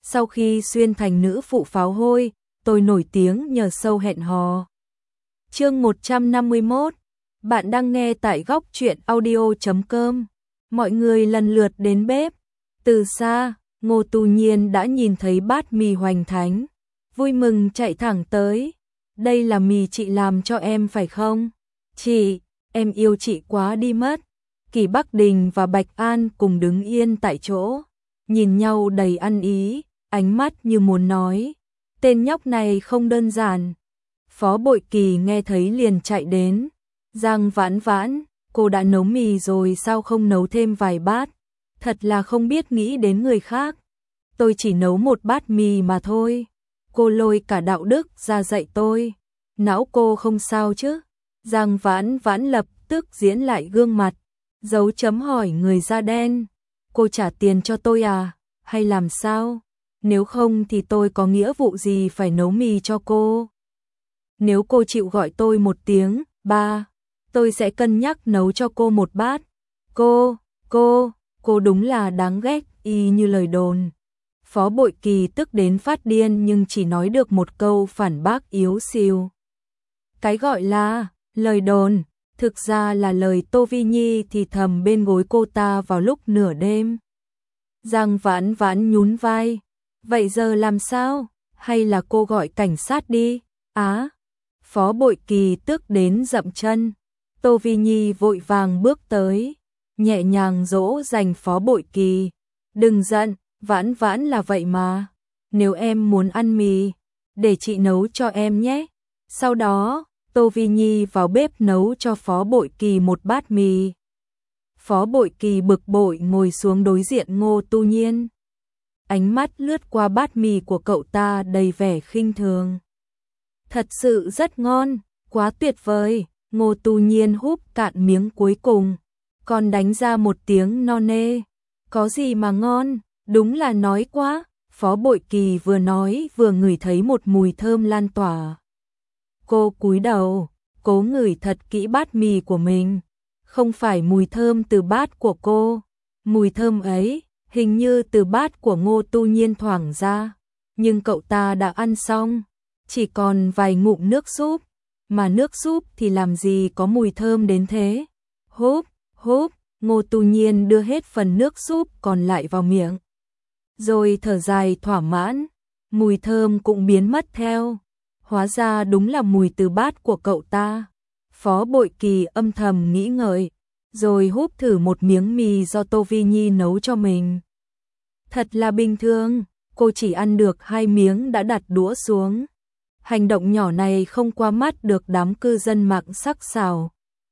Sau khi xuyên thành nữ phụ pháo hôi, tôi nổi tiếng nhờ show hẹn hò. Chương 151. Bạn đang nghe tại góc truyện audio.com. Mọi người lần lượt đến bếp. Từ xa, Ngô Tu Nhiên đã nhìn thấy bát mì hoành thánh, vui mừng chạy thẳng tới. Đây là mì chị làm cho em phải không? Chị, em yêu chị quá đi mất. Kỳ Bắc Đình và Bạch An cùng đứng yên tại chỗ, nhìn nhau đầy ăn ý, ánh mắt như muốn nói, tên nhóc này không đơn giản. Phó Bội Kỳ nghe thấy liền chạy đến. Giang Vãn Vãn, cô đã nấu mì rồi sao không nấu thêm vài bát? Thật là không biết nghĩ đến người khác. Tôi chỉ nấu một bát mì mà thôi. Cô lôi cả đạo đức ra dạy tôi. Não cô không sao chứ? Giang Vãn Vãn lập tức diễn lại gương mặt, dấu chấm hỏi người da đen. Cô trả tiền cho tôi à? Hay làm sao? Nếu không thì tôi có nghĩa vụ gì phải nấu mì cho cô? Nếu cô chịu gọi tôi một tiếng, ba, tôi sẽ cân nhắc nấu cho cô một bát. Cô đúng là đáng ghét, y như lời đồn. Phó Bội Kỳ tức đến phát điên nhưng chỉ nói được một câu phản bác yếu xìu. Cái gọi là lời đồn, thực ra là lời Tô Vi Nhi thì thầm bên gối cô ta vào lúc nửa đêm. Giang Vãn Vãn nhún vai. Vậy giờ làm sao? Hay là cô gọi cảnh sát đi? Á! Phó Bội Kỳ tức đến dậm chân. Tô Vi Nhi vội vàng bước tới, nhẹ nhàng dỗ dành Phó Bội Kỳ. Đừng giận, Vãn Vãn là vậy mà. Nếu em muốn ăn mì, để chị nấu cho em nhé. Sau đó, Tô Vi Nhi vào bếp nấu cho Phó Bội Kỳ một bát mì. Phó Bội Kỳ bực bội ngồi xuống đối diện Ngô Tu Nhiên. Ánh mắt lướt qua bát mì của cậu ta đầy vẻ khinh thường. Thật sự rất ngon, quá tuyệt vời. Ngô Tu Nhiên húp cạn miếng cuối cùng, còn đánh ra một tiếng no nê. Có gì mà ngon, đúng là nói quá. Phó Bội Kỳ vừa nói vừa ngửi thấy một mùi thơm lan tỏa. Cô cúi đầu, cố ngửi thật kỹ bát mì của mình. Không phải mùi thơm từ bát của cô, mùi thơm ấy hình như từ bát của Ngô Tu Nhiên thoảng ra. Nhưng cậu ta đã ăn xong, chỉ còn vài ngụm nước súp, mà nước súp thì làm gì có mùi thơm đến thế. Húp, Ngô Tu Nhiên đưa hết phần nước súp còn lại vào miệng, rồi thở dài thỏa mãn, mùi thơm cũng biến mất theo. Hóa ra đúng là mùi từ bát của cậu ta. Phó Bội Kỳ âm thầm nghĩ ngợi, rồi húp thử một miếng mì do Tô Vi Nhi nấu cho mình. Thật là bình thường, cô chỉ ăn được 2 miếng đã đặt đũa xuống. Hành động nhỏ này không qua mắt được đám cư dân mạng sắc sảo.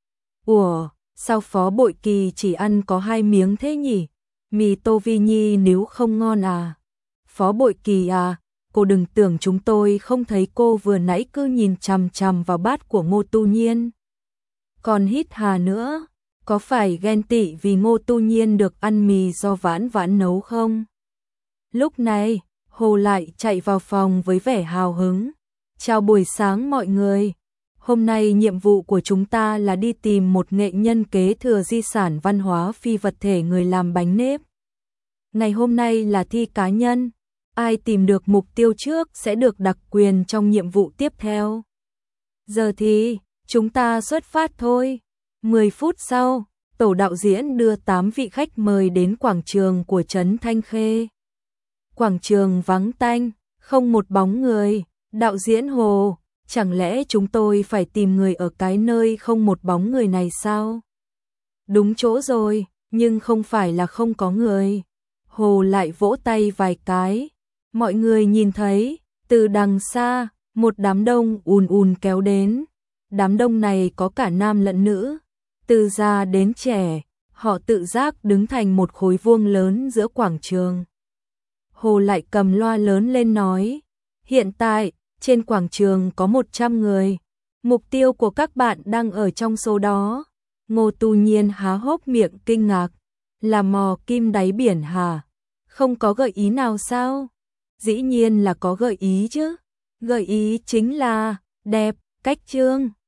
Ủa, sao Phó Bội Kỳ chỉ ăn có 2 miếng thế nhỉ? Mì Tô Vi Nhi nếu không ngon à? Phó Bội Kỳ à, cô đừng tưởng chúng tôi không thấy cô vừa nãy cứ nhìn chằm chằm vào bát của Ngô Tu Nhiên. Còn hít hà nữa, có phải ghen tị vì Ngô Tu Nhiên được ăn mì do Vãn Vãn nấu không? Lúc này, Hồ lại chạy vào phòng với vẻ hào hứng. Chào buổi sáng mọi người. Hôm nay nhiệm vụ của chúng ta là đi tìm một nghệ nhân kế thừa di sản văn hóa phi vật thể người làm bánh nếp. Ngày hôm nay là thi cá nhân. Ai tìm được mục tiêu trước sẽ được đặc quyền trong nhiệm vụ tiếp theo. Giờ thì, chúng ta xuất phát thôi. 10 phút sau, tổ đạo diễn đưa 8 vị khách mời đến quảng trường của trấn Thanh Khê. Quảng trường vắng tanh, không một bóng người. Đạo diễn Hồ, chẳng lẽ chúng tôi phải tìm người ở cái nơi không một bóng người này sao? Đúng chỗ rồi, nhưng không phải là không có người. Hồ lại vỗ tay vài cái. Mọi người nhìn thấy, từ đằng xa, một đám đông ùn ùn kéo đến. Đám đông này có cả nam lẫn nữ, từ già đến trẻ, họ tự giác đứng thành một khối vuông lớn giữa quảng trường. Hồ lại cầm loa lớn lên nói, hiện tại, trên quảng trường có 100 người, mục tiêu của các bạn đang ở trong số đó. Ngô Tu Nhiên há hốc miệng kinh ngạc, là mò kim đáy biển hả? Không có gợi ý nào sao? Dĩ nhiên là có gợi ý chứ, gợi ý chính là đẹp, cách chương.